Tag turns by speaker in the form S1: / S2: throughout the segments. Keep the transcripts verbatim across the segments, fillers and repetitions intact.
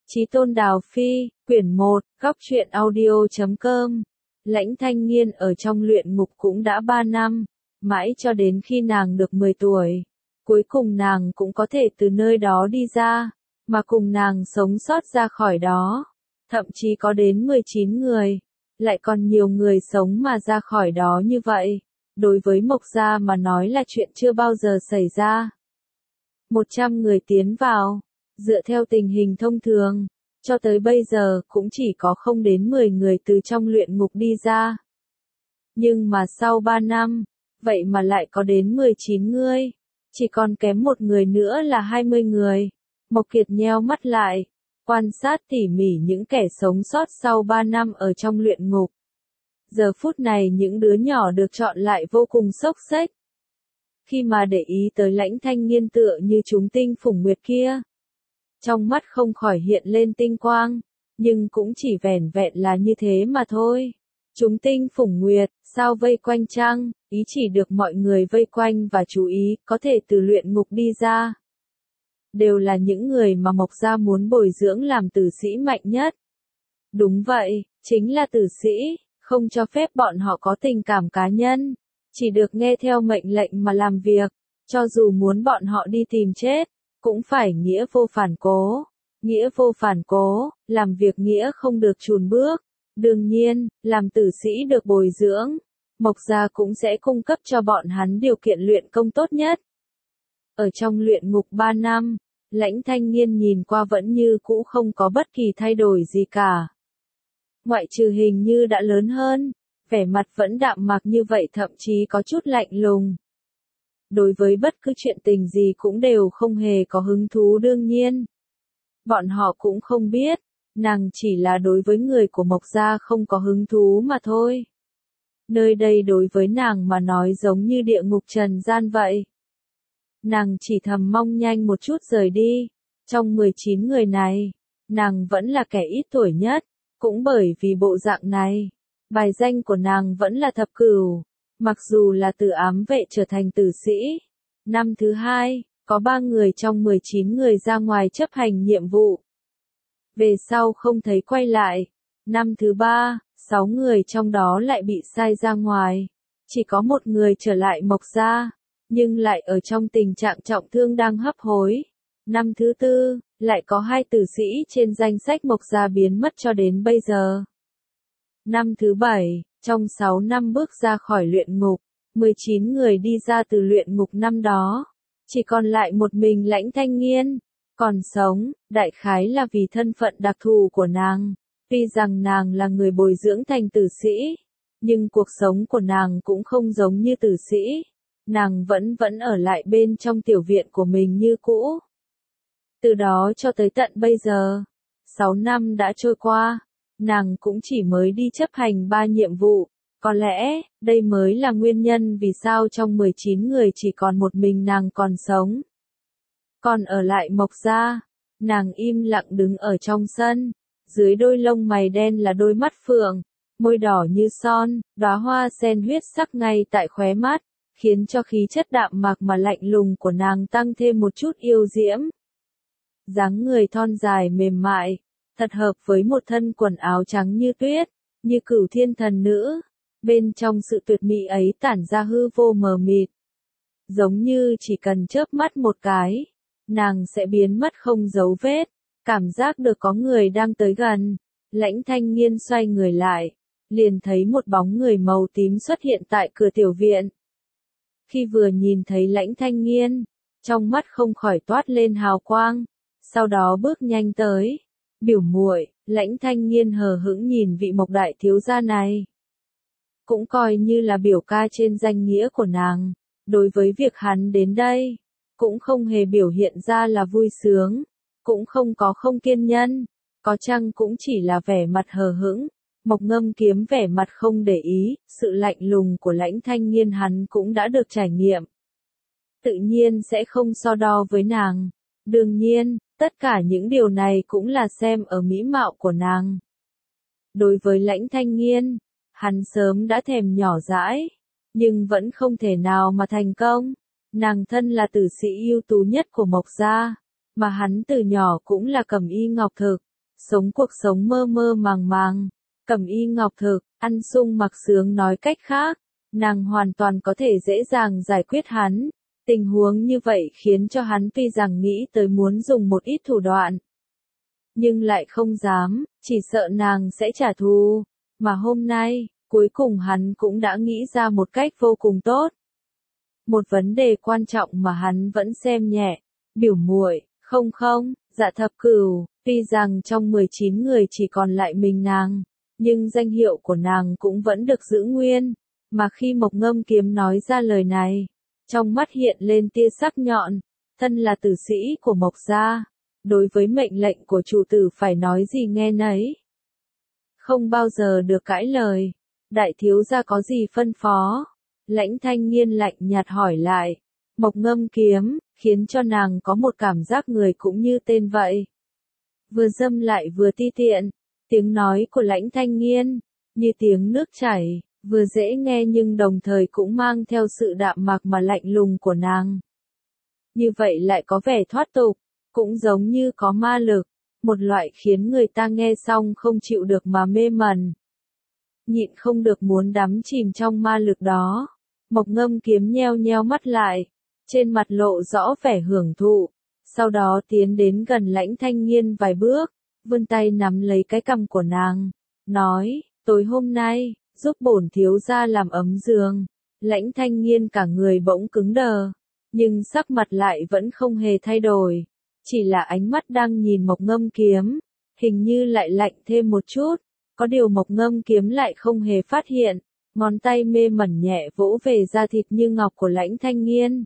S1: Chí Tôn Đào Phi, quyển một, góc truyện audio chấm com. Lãnh Thanh Nghiên ở trong luyện ngục cũng đã ba năm, mãi cho đến khi nàng được mười tuổi. Cuối cùng nàng cũng có thể từ nơi đó đi ra, mà cùng nàng sống sót ra khỏi đó. Thậm chí có đến mười chín người, lại còn nhiều người sống mà ra khỏi đó như vậy. Đối với Mộc Gia mà nói là chuyện chưa bao giờ xảy ra. một trăm người tiến vào, dựa theo tình hình thông thường, cho tới bây giờ cũng chỉ có không đến mười người từ trong luyện ngục đi ra. Nhưng mà sau ba năm, vậy mà lại có đến mười chín người, chỉ còn kém một người nữa là hai mươi người. Mộc Kiệt nheo mắt lại, quan sát tỉ mỉ những kẻ sống sót sau ba năm ở trong luyện ngục. Giờ phút này những đứa nhỏ được chọn lại vô cùng xốc xếch. Khi mà để ý tới Lãnh Thanh Nghiên tựa như chúng tinh phủng nguyệt kia, trong mắt không khỏi hiện lên tinh quang, nhưng cũng chỉ vẻn vẹn là như thế mà thôi. Chúng tinh phủng nguyệt, sao vây quanh trăng, ý chỉ được mọi người vây quanh và chú ý, có thể từ luyện ngục đi ra. Đều là những người mà Mộc Gia muốn bồi dưỡng làm tử sĩ mạnh nhất. Đúng vậy, chính là tử sĩ, không cho phép bọn họ có tình cảm cá nhân, chỉ được nghe theo mệnh lệnh mà làm việc, cho dù muốn bọn họ đi tìm chết, cũng phải nghĩa vô phản cố. Nghĩa vô phản cố, làm việc nghĩa không được chùn bước. Đương nhiên, làm tử sĩ được bồi dưỡng, Mộc Gia cũng sẽ cung cấp cho bọn hắn điều kiện luyện công tốt nhất. Ở trong luyện ngục ba năm, Lãnh Thanh Nghiên nhìn qua vẫn như cũ không có bất kỳ thay đổi gì cả. Ngoại trừ hình như đã lớn hơn, vẻ mặt vẫn đạm mạc như vậy, thậm chí có chút lạnh lùng. Đối với bất cứ chuyện tình gì cũng đều không hề có hứng thú. Đương nhiên, bọn họ cũng không biết, nàng chỉ là đối với người của Mộc Gia không có hứng thú mà thôi. Nơi đây đối với nàng mà nói giống như địa ngục trần gian vậy. Nàng chỉ thầm mong nhanh một chút rời đi. Trong mười chín người này, nàng vẫn là kẻ ít tuổi nhất, cũng bởi vì bộ dạng này, bài danh của nàng vẫn là thập cửu. Mặc dù là từ ám vệ trở thành tử sĩ, năm thứ hai, có ba người trong mười chín người ra ngoài chấp hành nhiệm vụ. Về sau không thấy quay lại. Năm thứ ba, sáu người trong đó lại bị sai ra ngoài. Chỉ có một người trở lại Mộc Gia, nhưng lại ở trong tình trạng trọng thương đang hấp hối. Năm thứ tư, lại có hai tử sĩ trên danh sách Mộc Gia biến mất cho đến bây giờ. Năm thứ bảy, trong sáu năm bước ra khỏi luyện ngục, mười chín người đi ra từ luyện ngục năm đó. Chỉ còn lại một mình Lãnh Thanh Nghiên, còn sống, đại khái là vì thân phận đặc thù của nàng. Tuy rằng nàng là người bồi dưỡng thành tử sĩ, nhưng cuộc sống của nàng cũng không giống như tử sĩ. Nàng vẫn vẫn ở lại bên trong tiểu viện của mình như cũ. Từ đó cho tới tận bây giờ, sáu năm đã trôi qua, nàng cũng chỉ mới đi chấp hành ba nhiệm vụ. Có lẽ, đây mới là nguyên nhân vì sao trong mười chín người chỉ còn một mình nàng còn sống. Còn ở lại Mộc Gia, nàng im lặng đứng ở trong sân, dưới đôi lông mày đen là đôi mắt phượng, môi đỏ như son, đóa hoa sen huyết sắc ngay tại khóe mắt, khiến cho khí chất đạm mạc mà lạnh lùng của nàng tăng thêm một chút yêu diễm. Dáng người thon dài mềm mại, thật hợp với một thân quần áo trắng như tuyết, như cửu thiên thần nữ. Bên trong sự tuyệt mỹ ấy tản ra hư vô mờ mịt. Giống như chỉ cần chớp mắt một cái, nàng sẽ biến mất không dấu vết. Cảm giác được có người đang tới gần, Lãnh Thanh Nghiên xoay người lại, liền thấy một bóng người màu tím xuất hiện tại cửa tiểu viện. Khi vừa nhìn thấy Lãnh Thanh Nghiên, trong mắt không khỏi toát lên hào quang, sau đó bước nhanh tới. Biểu muội, Lãnh Thanh Nghiên hờ hững nhìn vị Mộc đại thiếu gia này. Cũng coi như là biểu ca trên danh nghĩa của nàng, đối với việc hắn đến đây, cũng không hề biểu hiện ra là vui sướng, cũng không có không kiên nhẫn, có chăng cũng chỉ là vẻ mặt hờ hững. Mộc Ngâm Kiếm vẻ mặt không để ý, sự lạnh lùng của Lãnh Thanh Nghiên hắn cũng đã được trải nghiệm. Tự nhiên sẽ không so đo với nàng. Đương nhiên, tất cả những điều này cũng là xem ở mỹ mạo của nàng. Đối với Lãnh Thanh Nghiên, hắn sớm đã thèm nhỏ dãi, nhưng vẫn không thể nào mà thành công. Nàng thân là tử sĩ ưu tú nhất của Mộc Gia, mà hắn từ nhỏ cũng là cẩm y ngọc thực, sống cuộc sống mơ mơ màng màng, cẩm y ngọc thực, ăn sung mặc sướng, nói cách khác, nàng hoàn toàn có thể dễ dàng giải quyết hắn. Tình huống như vậy khiến cho hắn tuy rằng nghĩ tới muốn dùng một ít thủ đoạn, nhưng lại không dám, chỉ sợ nàng sẽ trả thù. Mà hôm nay, cuối cùng hắn cũng đã nghĩ ra một cách vô cùng tốt. Một vấn đề quan trọng mà hắn vẫn xem nhẹ, biểu muội, không không, Dạ Thập Cửu, tuy rằng trong mười chín người chỉ còn lại mình nàng, nhưng danh hiệu của nàng cũng vẫn được giữ nguyên, mà khi Mộc Ngâm Kiếm nói ra lời này, trong mắt hiện lên tia sắc nhọn, thân là tử sĩ của Mộc gia, đối với mệnh lệnh của chủ tử phải nói gì nghe nấy. Không bao giờ được cãi lời, đại thiếu gia có gì phân phó? Lãnh Thanh Nghiên lạnh nhạt hỏi lại. Mộc Ngâm Kiếm, khiến cho nàng có một cảm giác người cũng như tên vậy. Vừa dâm lại vừa ti tiện, tiếng nói của Lãnh Thanh Nghiên, như tiếng nước chảy, vừa dễ nghe nhưng đồng thời cũng mang theo sự đạm mạc mà lạnh lùng của nàng. Như vậy lại có vẻ thoát tục, cũng giống như có ma lực, một loại khiến người ta nghe xong không chịu được mà mê mẩn. Nhịn không được muốn đắm chìm trong ma lực đó. Mộc Ngâm Kiếm nheo nheo mắt lại, trên mặt lộ rõ vẻ hưởng thụ, sau đó tiến đến gần Lãnh Thanh Nghiên vài bước, vươn tay nắm lấy cái cằm của nàng, nói, tối hôm nay, giúp bổn thiếu gia làm ấm giường. Lãnh Thanh Nghiên cả người bỗng cứng đờ, nhưng sắc mặt lại vẫn không hề thay đổi, chỉ là ánh mắt đang nhìn Mộc Ngâm Kiếm, hình như lại lạnh thêm một chút, có điều Mộc Ngâm Kiếm lại không hề phát hiện. Ngón tay mê mẩn nhẹ vỗ về da thịt như ngọc của Lãnh Thanh Nghiên.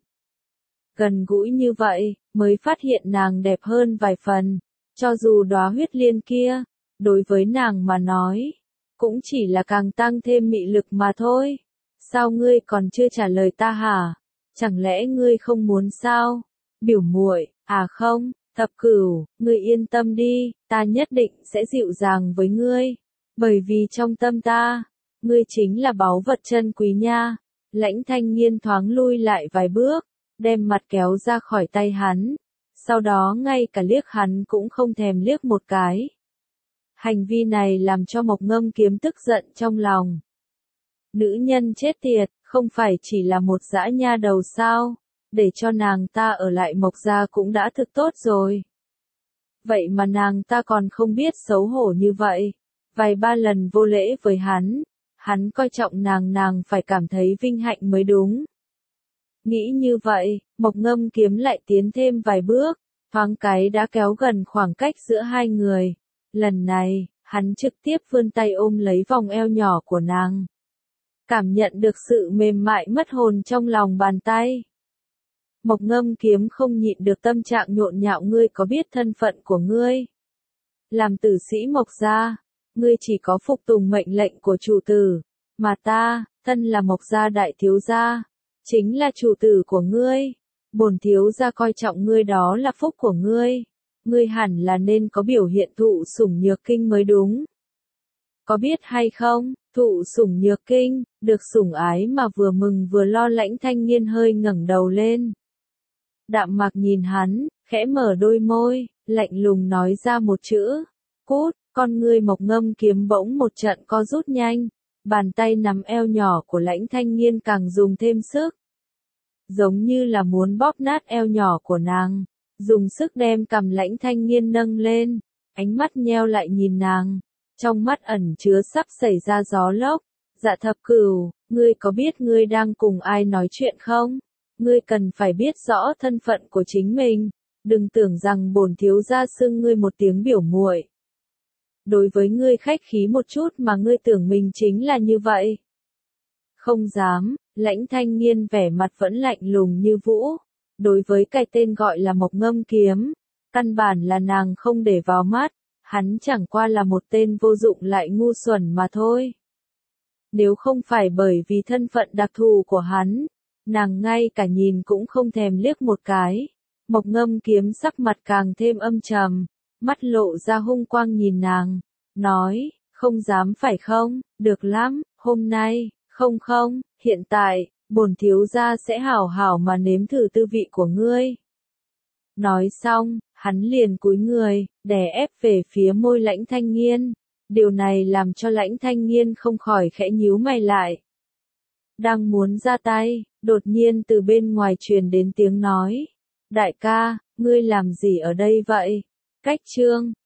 S1: Gần gũi như vậy, mới phát hiện nàng đẹp hơn vài phần. Cho dù đóa huyết liên kia, đối với nàng mà nói, cũng chỉ là càng tăng thêm mị lực mà thôi. Sao ngươi còn chưa trả lời ta hả? Chẳng lẽ ngươi không muốn sao? Biểu muội, à không, Thập Cửu, ngươi yên tâm đi, ta nhất định sẽ dịu dàng với ngươi. Bởi vì trong tâm ta, ngươi chính là báu vật chân quý nha. Lãnh Thanh Nghiên thoáng lui lại vài bước, đem mặt kéo ra khỏi tay hắn, sau đó ngay cả liếc hắn cũng không thèm liếc một cái. Hành vi này làm cho Mộc Ngâm Kiếm tức giận trong lòng. Nữ nhân chết tiệt, không phải chỉ là một dã nha đầu sao, để cho nàng ta ở lại Mộc gia cũng đã thực tốt rồi. Vậy mà nàng ta còn không biết xấu hổ như vậy, vài ba lần vô lễ với hắn. Hắn coi trọng nàng nàng phải cảm thấy vinh hạnh mới đúng. Nghĩ như vậy, Mộc Ngâm Kiếm lại tiến thêm vài bước, thoáng cái đã kéo gần khoảng cách giữa hai người. Lần này, hắn trực tiếp vươn tay ôm lấy vòng eo nhỏ của nàng. Cảm nhận được sự mềm mại mất hồn trong lòng bàn tay. Mộc Ngâm Kiếm không nhịn được tâm trạng nhộn nhạo, ngươi có biết thân phận của ngươi? Làm tử sĩ Mộc gia, ngươi chỉ có phục tùng mệnh lệnh của chủ tử, mà ta, thân là Mộc gia đại thiếu gia, chính là chủ tử của ngươi. Bổn thiếu gia coi trọng ngươi, đó là phúc của ngươi. Ngươi hẳn là nên có biểu hiện thụ sủng nhược kinh mới đúng. Có biết hay không, thụ sủng nhược kinh, được sủng ái mà vừa mừng vừa lo. Lãnh Thanh Nghiên hơi ngẩng đầu lên. Đạm mạc nhìn hắn, khẽ mở đôi môi, lạnh lùng nói ra một chữ, cút. Con ngươi Mộc Ngâm Kiếm bỗng một trận co rút nhanh, bàn tay nắm eo nhỏ của Lãnh Thanh Nghiên càng dùng thêm sức. Giống như là muốn bóp nát eo nhỏ của nàng, dùng sức đem cằm Lãnh Thanh Nghiên nâng lên, ánh mắt nheo lại nhìn nàng, trong mắt ẩn chứa sắp xảy ra gió lốc. Dạ Thập Cửu, ngươi có biết ngươi đang cùng ai nói chuyện không? Ngươi cần phải biết rõ thân phận của chính mình, đừng tưởng rằng bổn thiếu gia xưng ngươi một tiếng biểu muội. Đối với ngươi khách khí một chút mà ngươi tưởng mình chính là như vậy. Không dám, Lãnh Thanh Nghiên vẻ mặt vẫn lạnh lùng như vũ. Đối với cái tên gọi là Mộc Ngâm Kiếm, căn bản là nàng không để vào mắt, hắn chẳng qua là một tên vô dụng lại ngu xuẩn mà thôi. Nếu không phải bởi vì thân phận đặc thù của hắn, nàng ngay cả nhìn cũng không thèm liếc một cái. Mộc Ngâm Kiếm sắc mặt càng thêm âm trầm, mắt lộ ra hung quang nhìn nàng, nói, không dám phải không, được lắm, hôm nay, không không, hiện tại, bổn thiếu gia sẽ hảo hảo mà nếm thử tư vị của ngươi. Nói xong, Hắn liền cúi người, đè ép về phía môi Lãnh Thanh Nghiên. Điều này làm cho Lãnh Thanh Nghiên không khỏi khẽ nhíu mày lại. Đang muốn ra tay, đột nhiên từ bên ngoài truyền đến tiếng nói. Đại ca, ngươi làm gì ở đây vậy? Cách Trương,